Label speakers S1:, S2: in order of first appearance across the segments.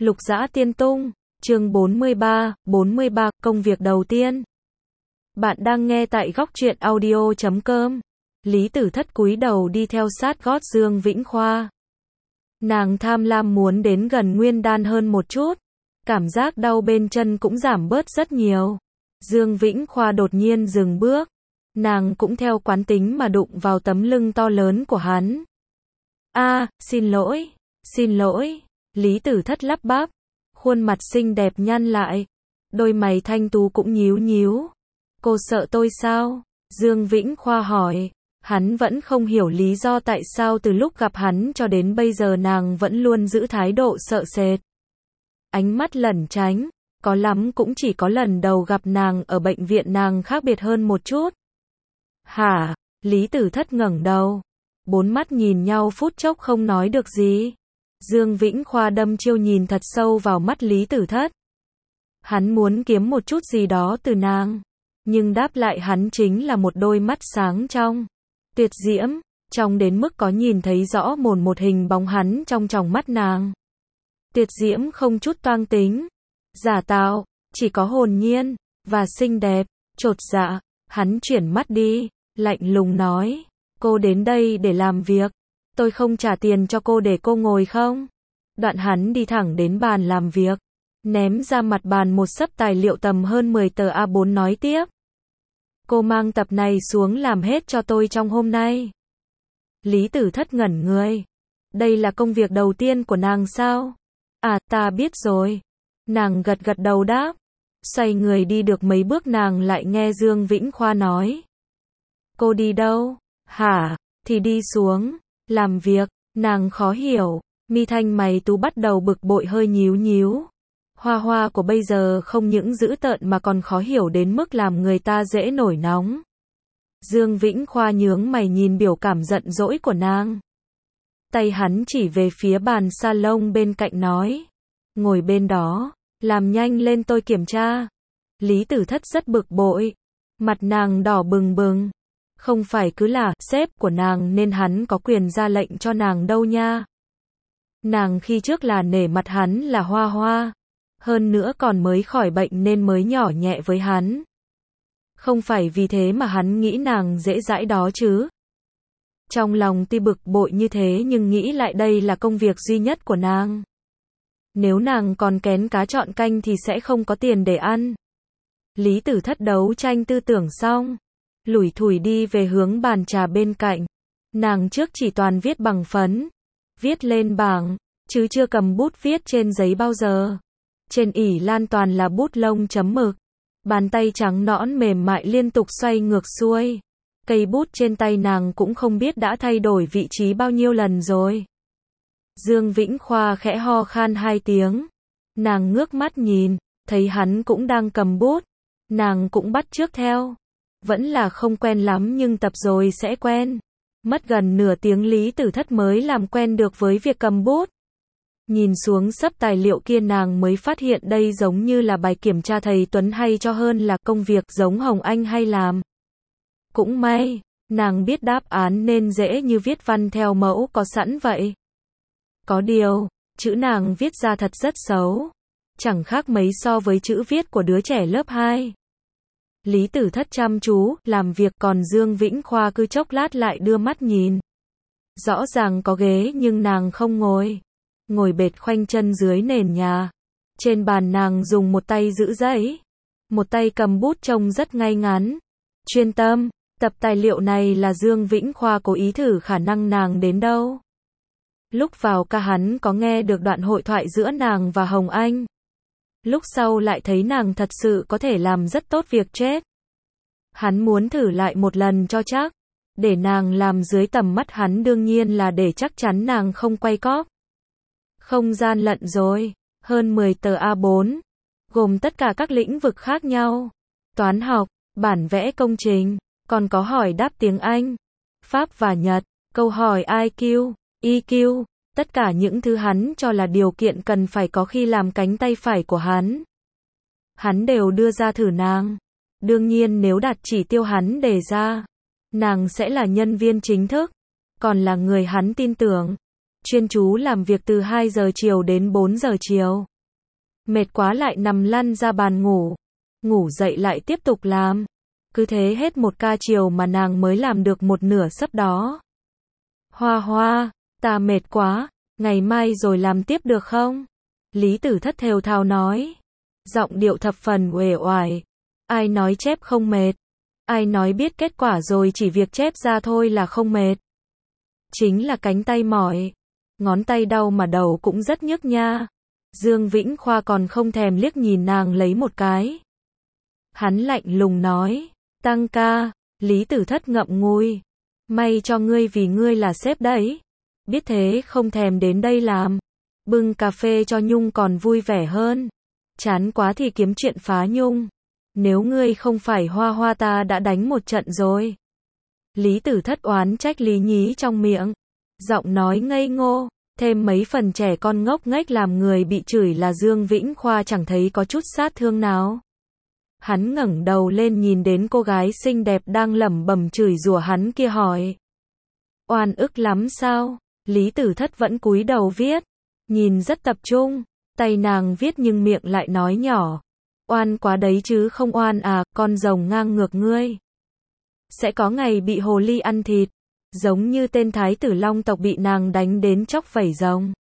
S1: Lục Dã Tiên Tung, chương 43, công việc đầu tiên. Bạn đang nghe tại góc truyện audio.com. Lý Tử Thất cúi đầu đi theo sát gót Dương Vĩnh Khoa. Nàng tham lam muốn đến gần Nguyên Đan hơn một chút. Cảm giác đau bên chân cũng giảm bớt rất nhiều. Dương Vĩnh Khoa đột nhiên dừng bước. Nàng cũng theo quán tính mà đụng vào tấm lưng to lớn của hắn. Xin lỗi. Lý Tử Thất lắp bắp. Khuôn mặt xinh đẹp nhăn lại. Đôi mày thanh tú cũng nhíu nhíu. Cô sợ tôi sao? Dương Vĩnh Khoa hỏi. Hắn vẫn không hiểu lý do tại sao từ lúc gặp hắn cho đến bây giờ nàng vẫn luôn giữ thái độ sợ sệt. Ánh mắt lẩn tránh. Có lắm cũng chỉ có lần đầu gặp nàng ở bệnh viện nàng khác biệt hơn một chút. Hả? Lý Tử Thất ngẩng đầu. Bốn mắt nhìn nhau phút chốc không nói được gì. Dương Vĩnh Khoa đâm chiêu nhìn thật sâu vào mắt Lý Tử Thất. Hắn muốn kiếm một chút gì đó từ nàng. Nhưng đáp lại hắn chính là một đôi mắt sáng trong. Tuyệt diễm. Trong đến mức có nhìn thấy rõ một hình bóng hắn trong tròng mắt nàng. Tuyệt diễm không chút toang tính. Giả tạo. Chỉ có hồn nhiên. Và xinh đẹp. Chột dạ. Hắn chuyển mắt đi. Lạnh lùng nói. Cô đến đây để làm việc. Tôi không trả tiền cho cô để cô ngồi không? Đoạn hắn đi thẳng đến bàn làm việc. Ném ra mặt bàn một xấp tài liệu tầm hơn 10 tờ A4 nói tiếp. Cô mang tập này xuống làm hết cho tôi trong hôm nay. Lý Tử Thất ngẩn người. Đây là công việc đầu tiên của nàng sao? Ta biết rồi. Nàng gật gật đầu đáp. Xoay người đi được mấy bước nàng lại nghe Dương Vĩnh Khoa nói. Cô đi đâu? Hả? Thì đi xuống. Làm việc. Nàng khó hiểu. Mi thanh mày tú bắt đầu bực bội hơi nhíu nhíu. Hoa của bây giờ không những dữ tợn mà còn khó hiểu đến mức làm người ta dễ nổi nóng. Dương Vĩnh Khoa nhướng mày nhìn biểu cảm giận dỗi của nàng. Tay hắn chỉ về phía bàn salon bên cạnh nói. Ngồi bên đó. Làm nhanh lên tôi kiểm tra. Lý Tử Thất rất bực bội. Mặt nàng đỏ bừng bừng. Không phải cứ là sếp của nàng nên hắn có quyền ra lệnh cho nàng đâu nha. Nàng khi trước là nể mặt hắn là Hoa. Hơn nữa còn mới khỏi bệnh nên mới nhỏ nhẹ với hắn. Không phải vì thế mà hắn nghĩ nàng dễ dãi đó chứ. Trong lòng tuy bực bội như thế nhưng nghĩ lại đây là công việc duy nhất của nàng. Nếu nàng còn kén cá chọn canh thì sẽ không có tiền để ăn. Lý Tử Thất đấu tranh tư tưởng xong. Lủi thủi đi về hướng bàn trà bên cạnh. Nàng trước chỉ toàn viết bằng phấn. Viết lên bảng. Chứ chưa cầm bút viết trên giấy bao giờ. Trên ỷ lan toàn là bút lông chấm mực. Bàn tay trắng nõn mềm mại liên tục xoay ngược xuôi. Cây bút trên tay nàng cũng không biết đã thay đổi vị trí bao nhiêu lần rồi. Dương Vĩnh Khoa khẽ ho khan 2 tiếng. Nàng ngước mắt nhìn. Thấy hắn cũng đang cầm bút. Nàng cũng bắt chước theo. Vẫn là không quen lắm nhưng tập rồi sẽ quen. Mất gần nửa tiếng Lý Tử Thất mới làm quen được với việc cầm bút. Nhìn xuống xấp tài liệu kia nàng mới phát hiện đây giống như là bài kiểm tra thầy Tuấn hay cho hơn là công việc giống Hồng Anh hay làm. Cũng may, nàng biết đáp án nên dễ như viết văn theo mẫu có sẵn vậy. Có điều, chữ nàng viết ra thật rất xấu. Chẳng khác mấy so với chữ viết của đứa trẻ lớp 2. Lý Tử Thất chăm chú, làm việc còn Dương Vĩnh Khoa cứ chốc lát lại đưa mắt nhìn. Rõ ràng có ghế nhưng nàng không ngồi. Ngồi bệt khoanh chân dưới nền nhà. Trên bàn nàng dùng một tay giữ giấy. Một tay cầm bút trông rất ngay ngắn. Chuyên tâm, tập tài liệu này là Dương Vĩnh Khoa cố ý thử khả năng nàng đến đâu. Lúc vào ca hắn có nghe được đoạn hội thoại giữa nàng và Hồng Anh. Lúc sau lại thấy nàng thật sự có thể làm rất tốt việc chết. Hắn muốn thử lại một lần cho chắc. Để nàng làm dưới tầm mắt hắn đương nhiên là để chắc chắn nàng không quay cóp. Không gian lận rồi. Hơn 10 tờ A4. Gồm tất cả các lĩnh vực khác nhau. Toán học, bản vẽ công trình. Còn có hỏi đáp tiếng Anh, Pháp và Nhật. Câu hỏi IQ, EQ. Tất cả những thứ hắn cho là điều kiện cần phải có khi làm cánh tay phải của hắn. Hắn đều đưa ra thử nàng. Đương nhiên nếu đạt chỉ tiêu hắn đề ra, nàng sẽ là nhân viên chính thức. Còn là người hắn tin tưởng. Chuyên chú làm việc từ 2 giờ chiều đến 4 giờ chiều. Mệt quá lại nằm lăn ra bàn ngủ. Ngủ dậy lại tiếp tục làm. Cứ thế hết một ca chiều mà nàng mới làm được một nửa sấp đó. Hoa Hoa, ta mệt quá, ngày mai rồi làm tiếp được không? Lý Tử Thất thều thào nói. Giọng điệu thập phần uể oải. Ai nói chép không mệt? Ai nói biết kết quả rồi chỉ việc chép ra thôi là không mệt? Chính là cánh tay mỏi. Ngón tay đau mà đầu cũng rất nhức nha. Dương Vĩnh Khoa còn không thèm liếc nhìn nàng lấy một cái. Hắn lạnh lùng nói. Tăng ca, Lý Tử Thất ngậm ngùi. May cho ngươi vì ngươi là sếp đấy. Biết thế không thèm đến đây làm. Bưng cà phê cho Nhung còn vui vẻ hơn. Chán quá thì kiếm chuyện phá Nhung. Nếu ngươi không phải Hoa Hoa ta đã đánh một trận rồi. Lý Tử Thất oán trách lý nhí trong miệng. Giọng nói ngây ngô, thêm mấy phần trẻ con ngốc nghếch làm người bị chửi là Dương Vĩnh Khoa chẳng thấy có chút sát thương nào. Hắn ngẩng đầu lên nhìn đến cô gái xinh đẹp đang lẩm bẩm chửi rủa hắn kia hỏi. Oan ức lắm sao? Lý Tử Thất vẫn cúi đầu viết. Nhìn rất tập trung. Tay nàng viết nhưng miệng lại nói nhỏ. Oan quá đấy chứ không oan à, con rồng ngang ngược ngươi. Sẽ có ngày bị hồ ly ăn thịt. Giống như tên thái tử Long tộc bị nàng đánh đến chóc vảy rồng.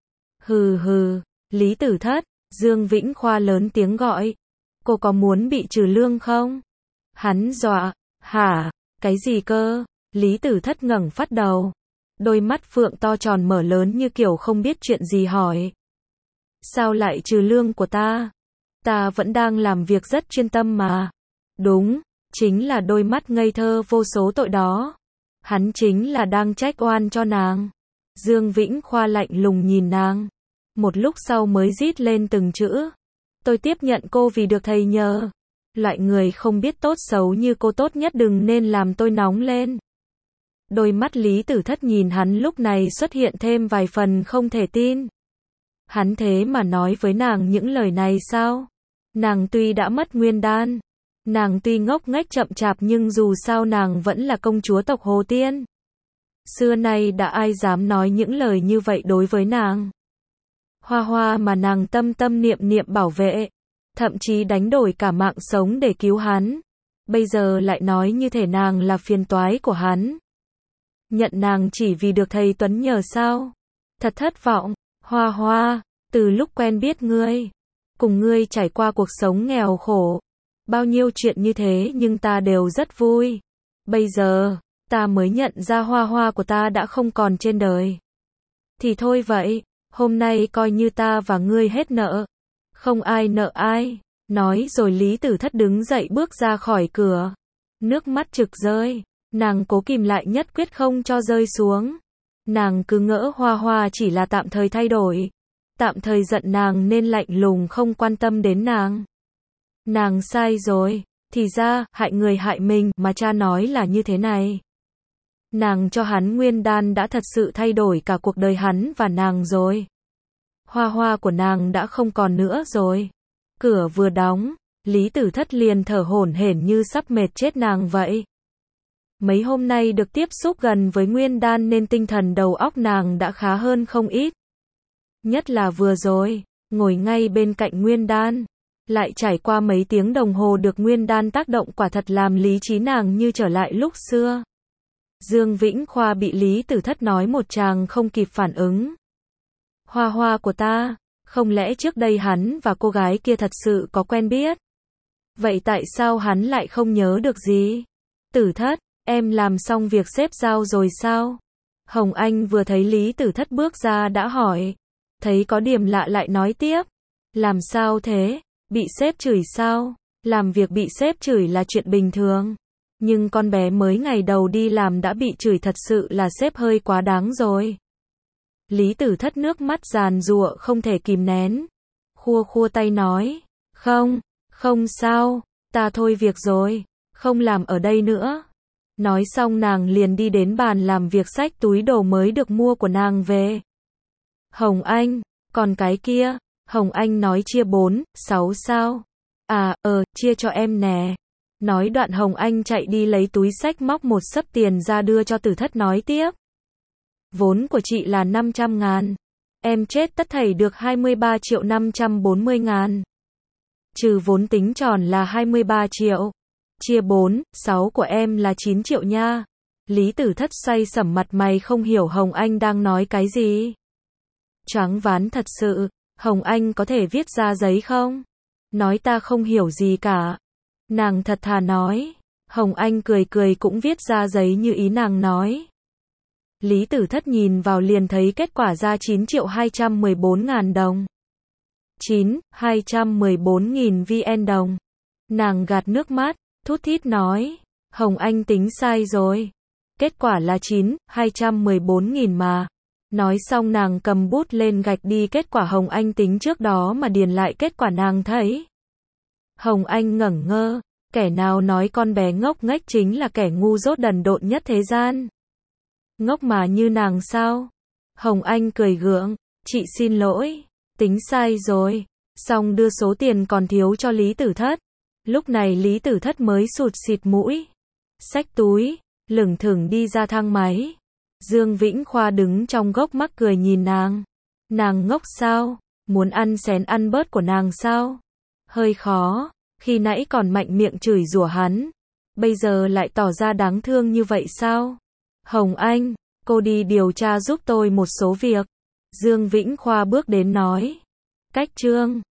S1: Hừ hừ, Lý Tử Thất, Dương Vĩnh Khoa lớn tiếng gọi. Cô có muốn bị trừ lương không? Hắn dọa, hả, cái gì cơ? Lý Tử Thất ngẩng phát đầu. Đôi mắt phượng to tròn mở lớn như kiểu không biết chuyện gì hỏi. Sao lại trừ lương của ta? Ta vẫn đang làm việc rất chuyên tâm mà. Đúng, chính là đôi mắt ngây thơ vô số tội đó. Hắn chính là đang trách oan cho nàng. Dương Vĩnh Khoa lạnh lùng nhìn nàng. Một lúc sau mới rít lên từng chữ. Tôi tiếp nhận cô vì được thầy nhờ. Loại người không biết tốt xấu như cô tốt nhất đừng nên làm tôi nóng lên. Đôi mắt Lý Tử Thất nhìn hắn lúc này xuất hiện thêm vài phần không thể tin. Hắn thế mà nói với nàng những lời này sao? Nàng tuy đã mất nguyên đan. Nàng tuy ngốc nghếch chậm chạp nhưng dù sao nàng vẫn là công chúa tộc Hồ Tiên. Xưa nay đã ai dám nói những lời như vậy đối với nàng. Hoa Hoa mà nàng tâm tâm niệm niệm bảo vệ. Thậm chí đánh đổi cả mạng sống để cứu hắn. Bây giờ lại nói như thể nàng là phiền toái của hắn. Nhận nàng chỉ vì được thầy Tuấn nhờ sao? Thật thất vọng. Hoa Hoa, từ lúc quen biết ngươi, cùng ngươi trải qua cuộc sống nghèo khổ. Bao nhiêu chuyện như thế nhưng ta đều rất vui. Bây giờ, ta mới nhận ra Hoa Hoa của ta đã không còn trên đời. Thì thôi vậy, hôm nay coi như ta và ngươi hết nợ. Không ai nợ ai. Nói rồi Lý Tử Thất đứng dậy bước ra khỏi cửa. Nước mắt trực rơi. Nàng cố kìm lại nhất quyết không cho rơi xuống. Nàng cứ ngỡ Hoa Hoa chỉ là tạm thời thay đổi. Tạm thời giận nàng nên lạnh lùng không quan tâm đến nàng. Nàng sai rồi. Thì ra, hại người hại mình mà cha nói là như thế này. Nàng cho hắn nguyên đan đã thật sự thay đổi cả cuộc đời hắn và nàng rồi. Hoa Hoa của nàng đã không còn nữa rồi. Cửa vừa đóng, Lý Tử Thất liền thở hổn hển như sắp mệt chết nàng vậy. Mấy hôm nay được tiếp xúc gần với nguyên đan nên tinh thần đầu óc nàng đã khá hơn không ít. Nhất là vừa rồi, ngồi ngay bên cạnh nguyên đan. Lại trải qua mấy tiếng đồng hồ được nguyên đan tác động quả thật làm lý trí nàng như trở lại lúc xưa. Dương Vĩnh Khoa bị Lý Tử Thất nói một tràng không kịp phản ứng. Hoa Hoa của ta, không lẽ trước đây hắn và cô gái kia thật sự có quen biết? Vậy tại sao hắn lại không nhớ được gì? Tử Thất, em làm xong việc xếp giao rồi sao? Hồng Anh vừa thấy Lý Tử Thất bước ra đã hỏi. Thấy có điểm lạ lại nói tiếp. Làm sao thế? Bị sếp chửi sao? Làm việc bị sếp chửi là chuyện bình thường. Nhưng con bé mới ngày đầu đi làm đã bị chửi thật sự là sếp hơi quá đáng rồi. Lý Tử Thất nước mắt giàn giụa không thể kìm nén. Khua khua tay nói. Không sao, ta thôi việc rồi. Không làm ở đây nữa. Nói xong nàng liền đi đến bàn làm việc xách túi đồ mới được mua của nàng về. Hồng Anh, còn cái kia, Hồng Anh nói chia 4, 6 sao? À, chia cho em nè. Nói đoạn Hồng Anh chạy đi lấy túi xách móc một xấp tiền ra đưa cho Tử Thất nói tiếp. Vốn của chị là 500.000. Em chết tất thảy được 23.540.000. Trừ vốn tính tròn là 23 triệu. Chia 4, 6 của em là 9 triệu nha. Lý Tử Thất say sẩm mặt mày không hiểu Hồng Anh đang nói cái gì. Choáng váng thật sự, Hồng Anh có thể viết ra giấy không? Nói ta không hiểu gì cả. Nàng thật thà nói. Hồng Anh cười cười cũng viết ra giấy như ý nàng nói. Lý Tử Thất nhìn vào liền thấy kết quả ra 9.214.000 đồng. 214.000 VN đồng. Nàng gạt nước mắt, thút thít nói. Hồng Anh tính sai rồi. Kết quả là 214.000 mà. Nói xong nàng cầm bút lên gạch đi kết quả Hồng Anh tính trước đó mà điền lại kết quả nàng thấy. Hồng Anh ngẩn ngơ. Kẻ nào nói con bé ngốc nghếch chính là kẻ ngu dốt đần độn nhất thế gian. Ngốc mà như nàng sao? Hồng Anh cười gượng. Chị xin lỗi. Tính sai rồi. Xong đưa số tiền còn thiếu cho Lý Tử Thất. Lúc này Lý Tử Thất mới sụt xịt mũi. Xách túi. Lửng thửng đi ra thang máy. Dương Vĩnh Khoa đứng trong gốc mắc cười nhìn nàng. Nàng ngốc sao? Muốn ăn xén ăn bớt của nàng sao? Hơi khó. Khi nãy còn mạnh miệng chửi rủa hắn. Bây giờ lại tỏ ra đáng thương như vậy sao? Hồng Anh, cô đi điều tra giúp tôi một số việc. Dương Vĩnh Khoa bước đến nói. Cách Trương.